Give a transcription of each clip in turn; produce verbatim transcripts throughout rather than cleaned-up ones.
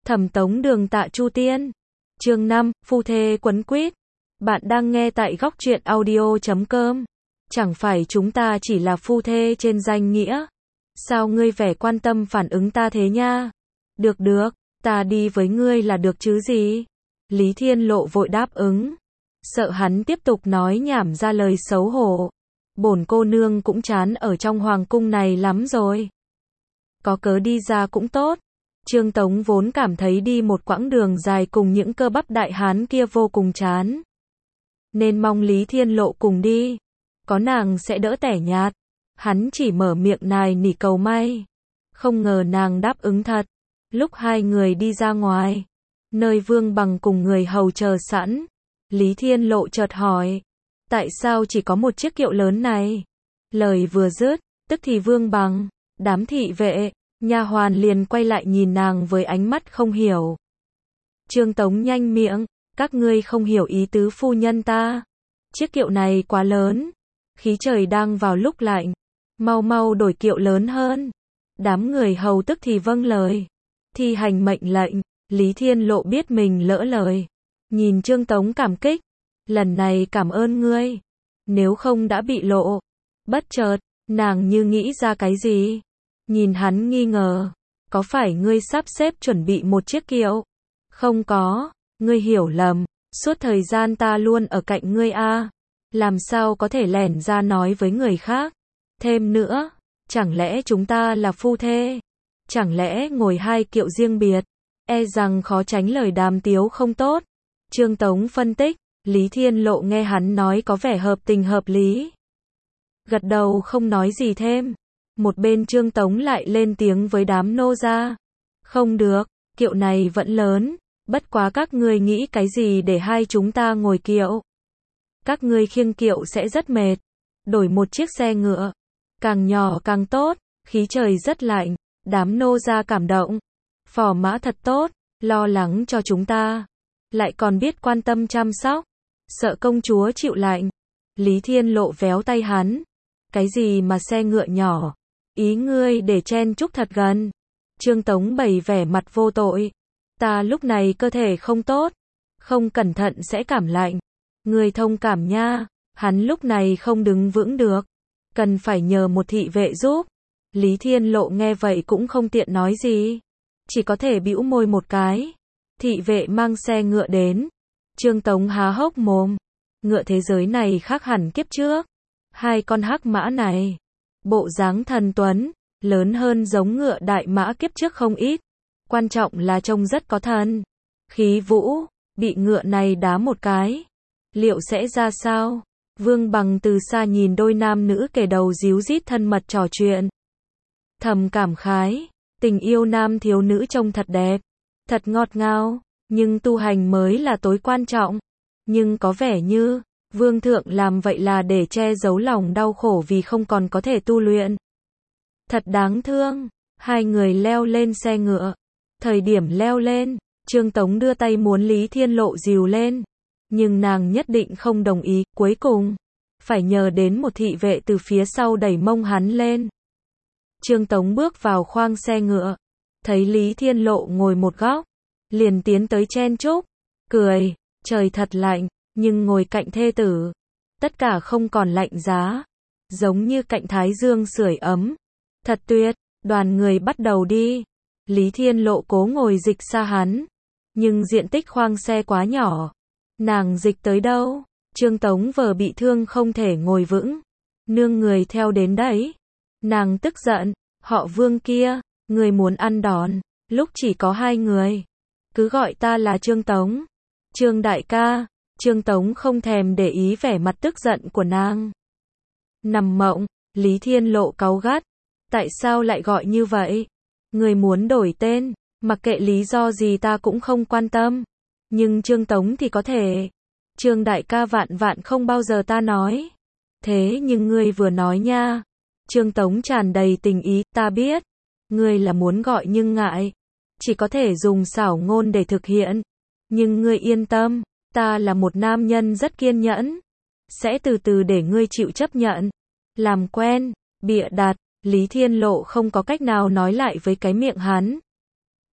Thẩm Tống Đường Tạ Chu Tiên. Chương năm, phu thê quấn quýt. Bạn đang nghe tại góc truyện audio chấm com. Chẳng phải chúng ta chỉ là phu thê trên danh nghĩa. Sao ngươi vẻ quan tâm phản ứng ta thế nha? Được được, ta đi với ngươi là được chứ gì? Lý Thiên Lộ vội đáp ứng. Sợ hắn tiếp tục nói nhảm ra lời xấu hổ. Bổn cô nương cũng chán ở trong hoàng cung này lắm rồi. Có cớ đi ra cũng tốt. Trương Tống vốn cảm thấy đi một quãng đường dài cùng những cơ bắp đại hán kia vô cùng chán. Nên mong Lý Thiên Lộ cùng đi. Có nàng sẽ đỡ tẻ nhạt. Hắn chỉ mở miệng nài nỉ cầu may. Không ngờ nàng đáp ứng thật. Lúc hai người đi ra ngoài, nơi Vương Bằng cùng người hầu chờ sẵn, Lý Thiên Lộ chợt hỏi. Tại sao chỉ có một chiếc kiệu lớn này? Lời vừa dứt, tức thì Vương Bằng, đám thị vệ, nha hoàn liền quay lại nhìn nàng với ánh mắt không hiểu. Trương Tống nhanh miệng, các ngươi không hiểu ý tứ phu nhân ta. Chiếc kiệu này quá lớn, khí trời đang vào lúc lạnh, mau mau đổi kiệu lớn hơn. Đám người hầu tức thì vâng lời, thi hành mệnh lệnh. Lý Thiên Lộ biết mình lỡ lời, nhìn Trương Tống cảm kích, lần này cảm ơn ngươi, nếu không đã bị lộ. Bất chợt, nàng như nghĩ ra cái gì, nhìn hắn nghi ngờ, có phải ngươi sắp xếp chuẩn bị một chiếc kiệu? Không có, ngươi hiểu lầm, suốt thời gian ta luôn ở cạnh ngươi a, làm sao có thể lẻn ra nói với người khác? Thêm nữa, chẳng lẽ chúng ta là phu thê? Chẳng lẽ ngồi hai kiệu riêng biệt, e rằng khó tránh lời đàm tiếu không tốt. Trương Tống phân tích, Lý Thiên Lộ nghe hắn nói có vẻ hợp tình hợp lý, gật đầu không nói gì thêm. Một bên Trương Tống lại lên tiếng với đám nô gia. Không được, kiệu này vẫn lớn, bất quá các ngươi nghĩ cái gì để hai chúng ta ngồi kiệu? Các ngươi khiêng kiệu sẽ rất mệt, đổi một chiếc xe ngựa, càng nhỏ càng tốt, khí trời rất lạnh. Đám nô gia cảm động. Phò mã thật tốt, lo lắng cho chúng ta, lại còn biết quan tâm chăm sóc, sợ công chúa chịu lạnh. Lý Thiên Lộ véo tay hắn. Cái gì mà xe ngựa nhỏ? Ý ngươi để chen chúc thật gần. Trương Tống bày vẻ mặt vô tội. Ta lúc này cơ thể không tốt, không cẩn thận sẽ cảm lạnh. Ngươi thông cảm nha. Hắn lúc này không đứng vững được, cần phải nhờ một thị vệ giúp. Lý Thiên Lộ nghe vậy cũng không tiện nói gì, chỉ có thể bĩu môi một cái. Thị vệ mang xe ngựa đến. Trương Tống há hốc mồm. Ngựa thế giới này khác hẳn kiếp trước. Hai con hắc mã này, bộ dáng thần tuấn, lớn hơn giống ngựa đại mã kiếp trước không ít. Quan trọng là trông rất có thần, khí vũ, bị ngựa này đá một cái, liệu sẽ ra sao? Vương Bằng từ xa nhìn đôi nam nữ kề đầu díu dít thân mật trò chuyện, thầm cảm khái, tình yêu nam thiếu nữ trông thật đẹp, thật ngọt ngào, nhưng tu hành mới là tối quan trọng. Nhưng có vẻ như Vương thượng làm vậy là để che giấu lòng đau khổ vì không còn có thể tu luyện. Thật đáng thương. Hai người leo lên xe ngựa. Thời điểm leo lên, Trương Tống đưa tay muốn Lý Thiên Lộ dìu lên, nhưng nàng nhất định không đồng ý. Cuối cùng phải nhờ đến một thị vệ từ phía sau đẩy mông hắn lên. Trương Tống bước vào khoang xe ngựa, thấy Lý Thiên Lộ ngồi một góc, liền tiến tới chen chúc, cười. Trời thật lạnh, nhưng ngồi cạnh thê tử, tất cả không còn lạnh giá, giống như cạnh thái dương sưởi ấm. Thật tuyệt. Đoàn người bắt đầu đi. Lý Thiên Lộ cố ngồi dịch xa hắn, nhưng diện tích khoang xe quá nhỏ, nàng dịch tới đâu? Trương Tống vờ bị thương không thể ngồi vững, nương người theo đến đấy. Nàng tức giận, họ Vương kia, người muốn ăn đòn, lúc chỉ có hai người, cứ gọi ta là Trương Tống. Trương đại ca. Trương Tống không thèm để ý vẻ mặt tức giận của nàng. Nằm mộng. Lý Thiên Lộ cáu gắt. Tại sao lại gọi như vậy? Người muốn đổi tên, mặc kệ lý do gì ta cũng không quan tâm. Nhưng Trương Tống thì có thể. Trương đại ca vạn vạn không bao giờ ta nói. Thế nhưng ngươi vừa nói nha. Trương Tống tràn đầy tình ý. Ta biết, ngươi là muốn gọi nhưng ngại, chỉ có thể dùng xảo ngôn để thực hiện. Nhưng ngươi yên tâm, ta là một nam nhân rất kiên nhẫn, sẽ từ từ để ngươi chịu chấp nhận. Làm quen. Bịa đặt. Lý Thiên Lộ không có cách nào nói lại với cái miệng hắn.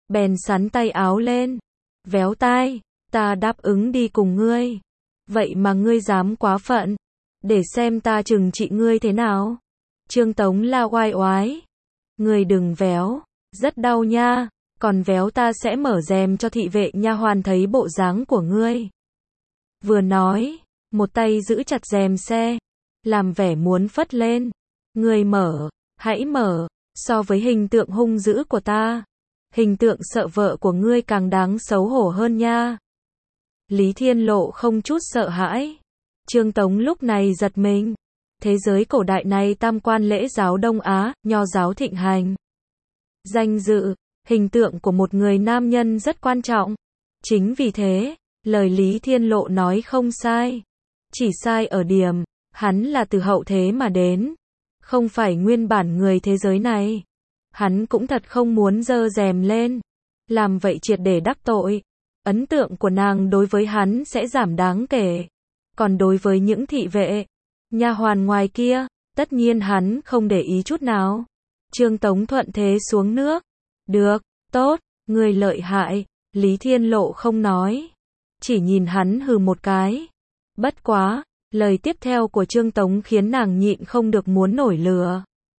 bèn sắn tay áo lên, véo tai, ta đáp ứng đi cùng ngươi. Vậy mà ngươi dám quá phận, để xem ta trừng trị ngươi thế nào. Trương Tống la oai oái, ngươi đừng véo, rất đau nha, còn véo ta sẽ mở rèm cho thị vệ nha hoàn thấy bộ dáng của ngươi. Vừa nói, một tay giữ chặt rèm xe, làm vẻ muốn phất lên. Ngươi mở, hãy mở, so với hình tượng hung dữ của ta, hình tượng sợ vợ của ngươi càng đáng xấu hổ hơn nha. Lý Thiên Lộ không chút sợ hãi. Trương Tống lúc này giật mình. Thế giới cổ đại này tam quan lễ giáo Đông Á, nho giáo thịnh hành. Danh dự, hình tượng của một người nam nhân rất quan trọng. Chính vì thế, lời Lý Thiên Lộ nói không sai. Chỉ sai ở điểm, hắn là từ hậu thế mà đến, không phải nguyên bản người thế giới này. Hắn cũng thật không muốn giơ rèm lên, làm vậy triệt để đắc tội. Ấn tượng của nàng đối với hắn sẽ giảm đáng kể. Còn đối với những thị vệ, nha hoàn ngoài kia, tất nhiên hắn không để ý chút nào. Trương Tống thuận thế xuống nước. Được, tốt, người lợi hại. Lý Thiên Lộ không nói, chỉ nhìn hắn hừ một cái. Bất quá, lời tiếp theo của Trương Tống khiến nàng nhịn không được muốn nổi lửa.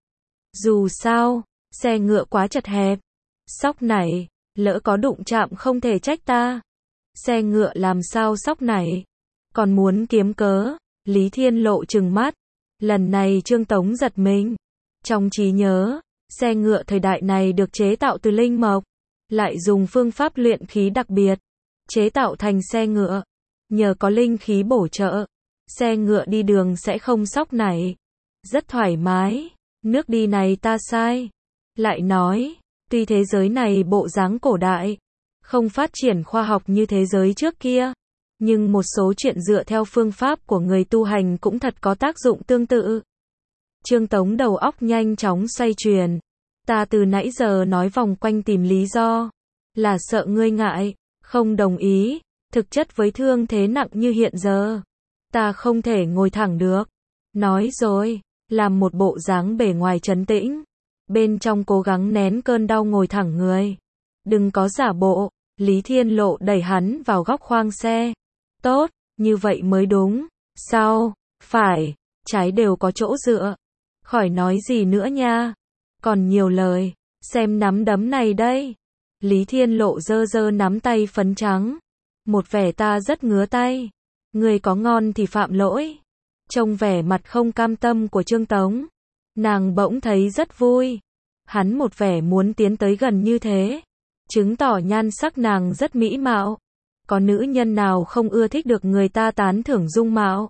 Dù sao, xe ngựa quá chật hẹp, sóc nảy, lỡ có đụng chạm không thể trách ta. Xe ngựa làm sao sóc nảy, còn muốn kiếm cớ. Lý Thiên Lộ trừng mắt. Lần này Trương Tống giật mình. Trong trí nhớ, xe ngựa thời đại này được chế tạo từ linh mộc, lại dùng phương pháp luyện khí đặc biệt, chế tạo thành xe ngựa. Nhờ có linh khí bổ trợ, xe ngựa đi đường sẽ không sóc nảy, rất thoải mái. Nước đi này ta sai. Lại nói, tuy thế giới này bộ dáng cổ đại, không phát triển khoa học như thế giới trước kia, nhưng một số chuyện dựa theo phương pháp của người tu hành cũng thật có tác dụng tương tự. Trương Tống đầu óc nhanh chóng xoay chuyển. Ta từ nãy giờ nói vòng quanh tìm lý do, là sợ ngươi ngại, không đồng ý. Thực chất với thương thế nặng như hiện giờ, ta không thể ngồi thẳng được. Nói rồi, làm một bộ dáng bề ngoài trấn tĩnh, bên trong cố gắng nén cơn đau ngồi thẳng người. Đừng có giả bộ. Lý Thiên Lộ đẩy hắn vào góc khoang xe. Tốt, như vậy mới đúng. Sau, phải, trái đều có chỗ dựa. Khỏi nói gì nữa nha. Còn nhiều lời, xem nắm đấm này đây. Lý Thiên Lộ giơ giơ nắm tay phấn trắng. Một vẻ ta rất ngứa tay. Người có ngon thì phạm lỗi. Trông vẻ mặt không cam tâm của Trương Tống, nàng bỗng thấy rất vui. Hắn một vẻ muốn tiến tới gần như thế, chứng tỏ nhan sắc nàng rất mỹ mạo. Có nữ nhân nào không ưa thích được người ta tán thưởng dung mạo.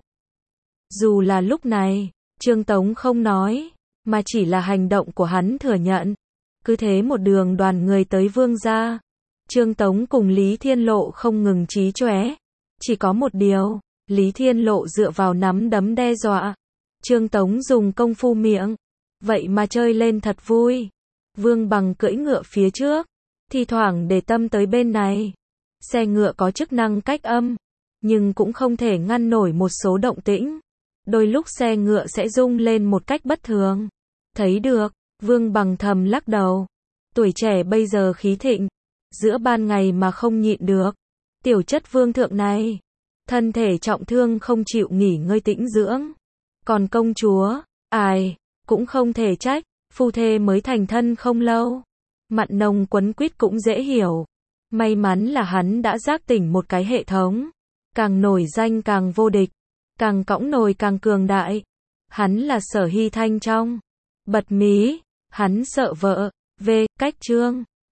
Dù là lúc này, Trương Tống không nói, mà chỉ là hành động của hắn thừa nhận. Cứ thế một đường đoàn người tới Vương gia. Trương Tống cùng Lý Thiên Lộ không ngừng chí chóe. Chỉ có một điều, Lý Thiên Lộ dựa vào nắm đấm đe dọa. Trương Tống dùng công phu miệng. Vậy mà chơi lên thật vui. Vương Bằng cưỡi ngựa phía trước, thi thoảng để tâm tới bên này. Xe ngựa có chức năng cách âm, nhưng cũng không thể ngăn nổi một số động tĩnh. Đôi lúc xe ngựa sẽ rung lên một cách bất thường. Thấy được, Vương Bằng thầm lắc đầu. Tuổi trẻ bây giờ khí thịnh, giữa ban ngày mà không nhịn được. Tiểu chất vương thượng này, thân thể trọng thương không chịu nghỉ ngơi tĩnh dưỡng. Còn công chúa, ai, cũng không thể trách, phu thê mới thành thân không lâu. Mặn nồng quấn quýt cũng dễ hiểu. May mắn là hắn đã giác tỉnh một cái hệ thống. Càng nổi danh càng vô địch, càng cõng nồi càng cường đại. Hắn là Sở Hy Thanh trong. Bật mí, hắn sợ vợ. V. Cách chương